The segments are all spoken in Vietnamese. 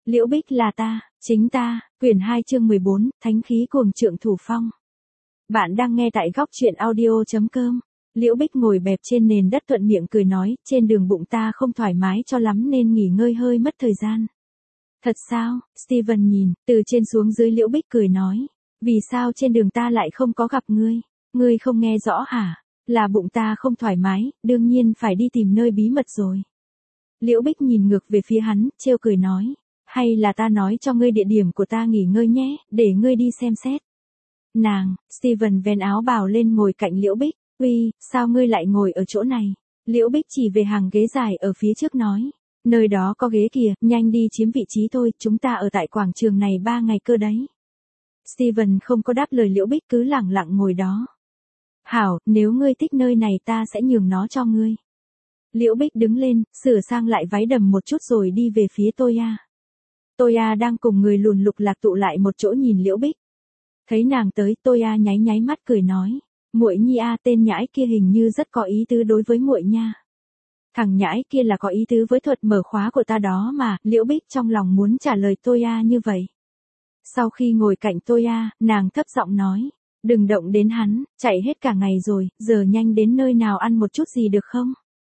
Liễu Bích là ta, chính ta, quyển 2 chương 14, Thánh khí cuồng trượng thủ phong. Bạn đang nghe tại góc truyện audio.com. Liễu Bích ngồi bẹp trên nền đất thuận miệng cười nói, trên đường bụng ta không thoải mái cho lắm nên nghỉ ngơi hơi mất thời gian. Thật sao? Steven nhìn, từ trên xuống dưới Liễu Bích cười nói. Vì sao trên đường ta lại không có gặp ngươi? Ngươi không nghe rõ hả? Là bụng ta không thoải mái, đương nhiên phải đi tìm nơi bí mật rồi. Liễu Bích nhìn ngược về phía hắn, trêu cười nói. Hay là ta nói cho ngươi địa điểm của ta nghỉ ngơi nhé, để ngươi đi xem xét. Steven vén áo bào lên ngồi cạnh Liễu Bích. Uy, sao ngươi lại ngồi ở chỗ này? Liễu Bích chỉ về hàng ghế dài ở phía trước nói. Nơi đó có ghế kìa, nhanh đi chiếm vị trí thôi, chúng ta ở tại quảng trường này 3 ngày cơ đấy. Steven không có đáp lời Liễu Bích cứ lẳng lặng ngồi đó. Hảo, nếu ngươi thích nơi này ta sẽ nhường nó cho ngươi. Liễu Bích đứng lên, sửa sang lại váy đầm một chút rồi đi về phía Toya. Toya đang cùng người lùn Lục Lạc tụ lại một chỗ nhìn Liễu Bích. Thấy nàng tới, Toya nháy nháy mắt cười nói, muội nhi a, tên nhãi kia hình như rất có ý tứ đối với muội nha. Thằng nhãi kia là có ý tứ với thuật mở khóa của ta đó mà, Liễu Bích trong lòng muốn trả lời Toya như vậy. Sau khi ngồi cạnh Toya, nàng thấp giọng nói, đừng động đến hắn, chạy hết cả ngày rồi, giờ nhanh đến nơi nào ăn một chút gì được không?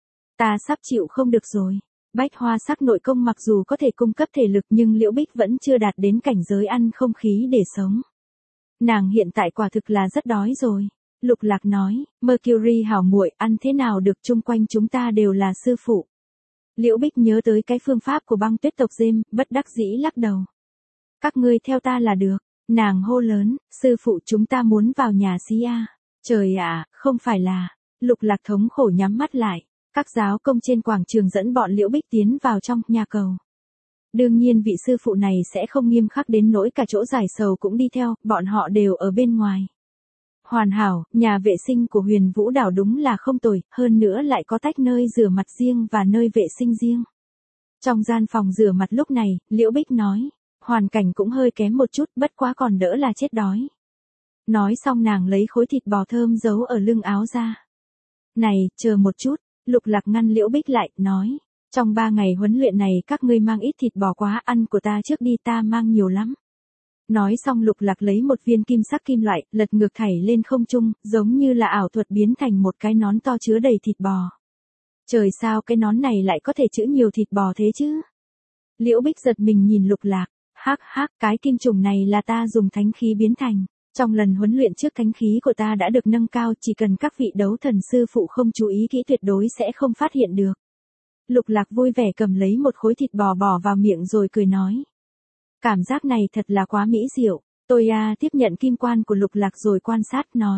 Ta sắp chịu không được rồi. Bách hoa sắc nội công mặc dù có thể cung cấp thể lực nhưng Liễu Bích vẫn chưa đạt đến cảnh giới ăn không khí để sống. Nàng hiện tại quả thực là rất đói rồi. Lục Lạc nói, Mercury hảo muội, ăn thế nào được, chung quanh chúng ta đều là sư phụ. Liễu Bích nhớ tới cái phương pháp của băng tuyết tộc James, bất đắc dĩ lắc đầu. Các ngươi theo ta là được. Nàng hô lớn, sư phụ chúng ta muốn vào nhà xí a. Trời ạ, không phải là. Lục Lạc thống khổ nhắm mắt lại. Các giáo công trên quảng trường dẫn bọn Liễu Bích tiến vào trong nhà cầu. Đương nhiên vị sư phụ này sẽ không nghiêm khắc đến nỗi cả chỗ giải sầu cũng đi theo, bọn họ đều ở bên ngoài. Hoàn hảo, nhà vệ sinh của Huyền Vũ Đảo đúng là không tồi, hơn nữa lại có tách nơi rửa mặt riêng và nơi vệ sinh riêng. Trong gian phòng rửa mặt lúc này, Liễu Bích nói, hoàn cảnh cũng hơi kém một chút, bất quá còn đỡ là chết đói. Nói xong nàng lấy khối thịt bò thơm giấu ở lưng áo ra. Này, chờ một chút. Lục Lạc ngăn Liễu Bích lại, nói, trong 3 ngày huấn luyện này các ngươi mang ít thịt bò quá, ăn của ta trước đi, ta mang nhiều lắm. Nói xong Lục Lạc lấy một viên kim sắc kim loại, lật ngược thảy lên không trung, giống như là ảo thuật biến thành một cái nón to chứa đầy thịt bò. Trời, sao cái nón này lại có thể chứa nhiều thịt bò thế chứ? Liễu Bích giật mình nhìn Lục Lạc, hắc hắc, cái kim trùng này là ta dùng thánh khí biến thành. Trong lần huấn luyện trước thánh khí của ta đã được nâng cao, chỉ cần các vị đấu thần sư phụ không chú ý kỹ tuyệt đối sẽ không phát hiện được. Lục Lạc vui vẻ cầm lấy một khối thịt bò bỏ vào miệng rồi cười nói. Cảm giác này thật là quá mỹ diệu. Toya tiếp nhận kim quan của Lục Lạc rồi quan sát nói.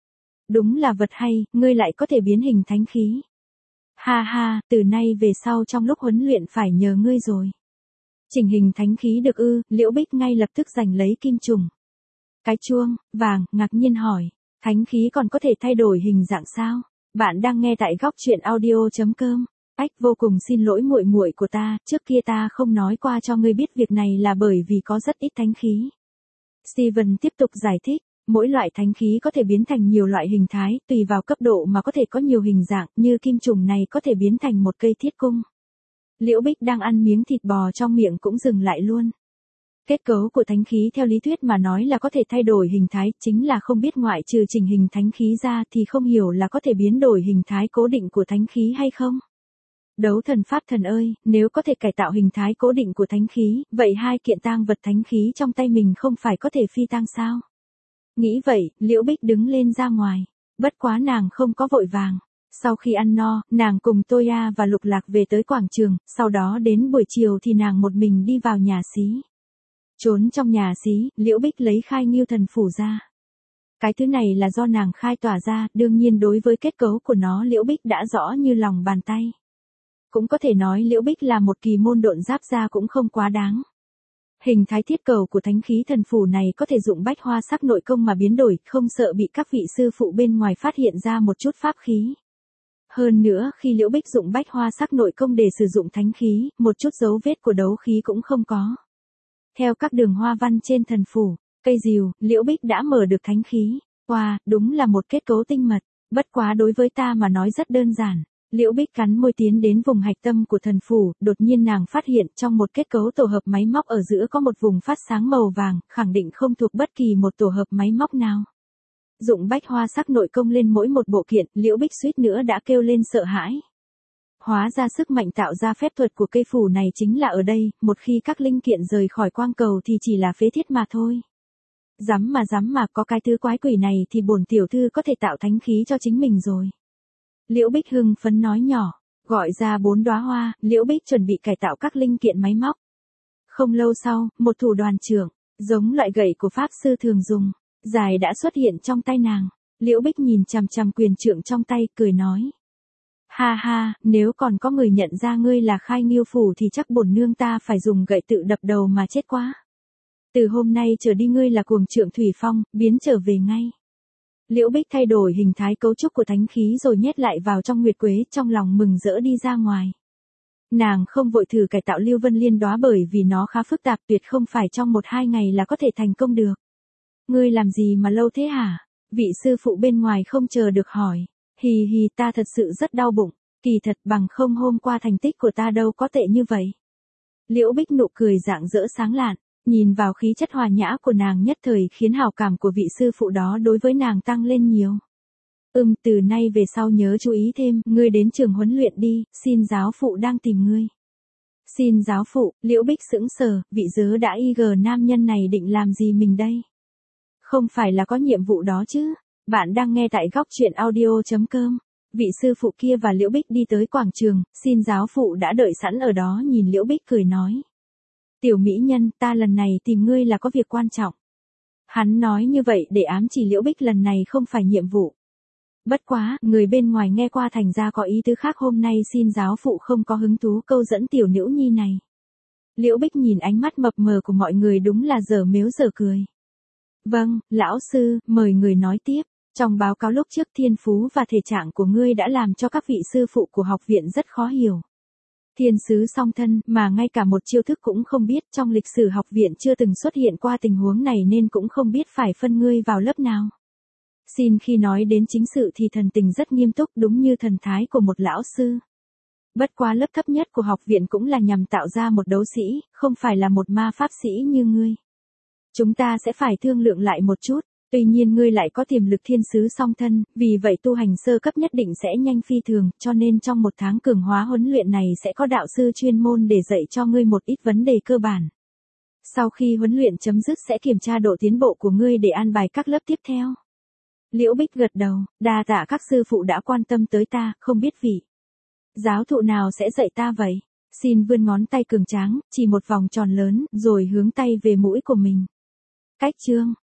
Đúng là vật hay, ngươi lại có thể biến hình thánh khí. Ha ha, từ nay về sau trong lúc huấn luyện phải nhờ ngươi rồi. Chỉnh hình thánh khí được ư? Liễu Bích ngay lập tức giành lấy kim trùng. Cái chuông vàng ngạc nhiên hỏi, thánh khí còn có thể thay đổi hình dạng sao? Bạn đang nghe tại góc truyện audio.com. Ách, vô cùng xin lỗi muội muội của ta, trước kia ta không nói qua cho ngươi biết việc này là bởi vì có rất ít thánh khí. Steven tiếp tục giải thích, mỗi loại thánh khí có thể biến thành nhiều loại hình thái, tùy vào cấp độ mà có thể có nhiều hình dạng, như kim trùng này có thể biến thành một cây thiết cung. Liễu Bích đang ăn miếng thịt bò trong miệng cũng dừng lại luôn. Kết cấu của thánh khí theo lý thuyết mà nói là có thể thay đổi hình thái, chính là không biết ngoại trừ chỉnh hình thánh khí ra thì không hiểu là có thể biến đổi hình thái cố định của thánh khí hay không. Đấu thần pháp thần ơi, nếu có thể cải tạo hình thái cố định của thánh khí, vậy 2 kiện tang vật thánh khí trong tay mình không phải có thể phi tang sao? Nghĩ vậy, Liễu Bích đứng lên ra ngoài. Bất quá nàng không có vội vàng. Sau khi ăn no, nàng cùng Toya và Lục Lạc về tới quảng trường, sau đó đến buổi chiều thì nàng một mình đi vào nhà xí. Trốn trong nhà xí, Liễu Bích lấy khai Ngưu Thần Phủ ra. Cái thứ này là do nàng khai tỏa ra, đương nhiên đối với kết cấu của nó Liễu Bích đã rõ như lòng bàn tay. Cũng có thể nói Liễu Bích là một kỳ môn độn giáp ra cũng không quá đáng. Hình thái thiết cầu của thánh khí thần phủ này có thể dụng bách hoa sắc nội công mà biến đổi, không sợ bị các vị sư phụ bên ngoài phát hiện ra một chút pháp khí. Hơn nữa, khi Liễu Bích dụng bách hoa sắc nội công để sử dụng thánh khí, một chút dấu vết của đấu khí cũng không có. Theo các đường hoa văn trên thần phủ, cây rìu, Liễu Bích đã mở được thánh khí. Wow, đúng là một kết cấu tinh mật, bất quá đối với ta mà nói rất đơn giản. Liễu Bích cắn môi tiến đến vùng hạch tâm của thần phủ, đột nhiên nàng phát hiện trong một kết cấu tổ hợp máy móc ở giữa có một vùng phát sáng màu vàng, khẳng định không thuộc bất kỳ một tổ hợp máy móc nào. Dụng bách hoa sắc nội công lên mỗi một bộ kiện, Liễu Bích suýt nữa đã kêu lên sợ hãi. Hóa ra sức mạnh tạo ra phép thuật của cây phủ này chính là ở đây, một khi các linh kiện rời khỏi quang cầu thì chỉ là phế thiết mà thôi. Dám mà có cái thứ quái quỷ này thì bổn tiểu thư có thể tạo thánh khí cho chính mình rồi. Liễu Bích hưng phấn nói nhỏ, gọi ra 4 đóa hoa, Liễu Bích chuẩn bị cải tạo các linh kiện máy móc. Không lâu sau, một thủ đoàn trưởng, giống loại gậy của pháp sư thường dùng, dài đã xuất hiện trong tay nàng. Liễu Bích nhìn chằm chằm quyền trượng trong tay, cười nói. Ha ha, nếu còn có người nhận ra ngươi là Khai Nghiêu Phủ thì chắc bổn nương ta phải dùng gậy tự đập đầu mà chết quá. Từ hôm nay trở đi ngươi là cuồng trượng Thủy Phong, biến trở về ngay. Liễu Bích thay đổi hình thái cấu trúc của thánh khí rồi nhét lại vào trong nguyệt quế, trong lòng mừng rỡ đi ra ngoài. Nàng không vội thử cải tạo Lưu Vân Liên đóa bởi vì nó khá phức tạp, tuyệt không phải trong 1-2 ngày là có thể thành công được. Ngươi làm gì mà lâu thế hả? Vị sư phụ bên ngoài không chờ được hỏi. Hì hì, ta thật sự rất đau bụng, kỳ thật bằng không hôm qua thành tích của ta đâu có tệ như vậy. Liễu Bích nụ cười rạng rỡ sáng lạn, nhìn vào khí chất hòa nhã của nàng nhất thời khiến hảo cảm của vị sư phụ đó đối với nàng tăng lên nhiều. Từ nay về sau nhớ chú ý thêm, ngươi đến trường huấn luyện đi, xin giáo phụ đang tìm ngươi. Xin giáo phụ, Liễu Bích sững sờ, vị dớ đã nam nhân này định làm gì mình đây? Không phải là có nhiệm vụ đó chứ? Bạn đang nghe tại góc truyện audio.com. Vị sư phụ kia và Liễu Bích đi tới quảng trường, xin giáo phụ đã đợi sẵn ở đó nhìn Liễu Bích cười nói. Tiểu mỹ nhân, ta lần này tìm ngươi là có việc quan trọng. Hắn nói như vậy để ám chỉ Liễu Bích lần này không phải nhiệm vụ. Bất quá, người bên ngoài nghe qua thành ra có ý tứ khác, hôm nay xin giáo phụ không có hứng thú câu dẫn tiểu nữ nhi này. Liễu Bích nhìn ánh mắt mập mờ của mọi người đúng là dở mếu dở cười. Vâng, lão sư, mời người nói tiếp. Trong báo cáo lúc trước thiên phú và thể trạng của ngươi đã làm cho các vị sư phụ của học viện rất khó hiểu. Thiên sứ song thân mà ngay cả một chiêu thức cũng không biết, trong lịch sử học viện chưa từng xuất hiện qua tình huống này nên cũng không biết phải phân ngươi vào lớp nào. Xin khi nói đến chính sự thì thần tình rất nghiêm túc, đúng như thần thái của một lão sư. Bất quá lớp thấp nhất của học viện cũng là nhằm tạo ra một đấu sĩ, không phải là một ma pháp sĩ như ngươi. Chúng ta sẽ phải thương lượng lại một chút. Tuy nhiên ngươi lại có tiềm lực thiên sứ song thân, vì vậy tu hành sơ cấp nhất định sẽ nhanh phi thường, cho nên trong 1 tháng cường hóa huấn luyện này sẽ có đạo sư chuyên môn để dạy cho ngươi một ít vấn đề cơ bản. Sau khi huấn luyện chấm dứt sẽ kiểm tra độ tiến bộ của ngươi để an bài các lớp tiếp theo. Liễu Bích gật đầu, đa tạ các sư phụ đã quan tâm tới ta, không biết vị giáo thụ nào sẽ dạy ta vậy? Xin vươn ngón tay cường tráng, chỉ một vòng tròn lớn, rồi hướng tay về mũi của mình. Cách chương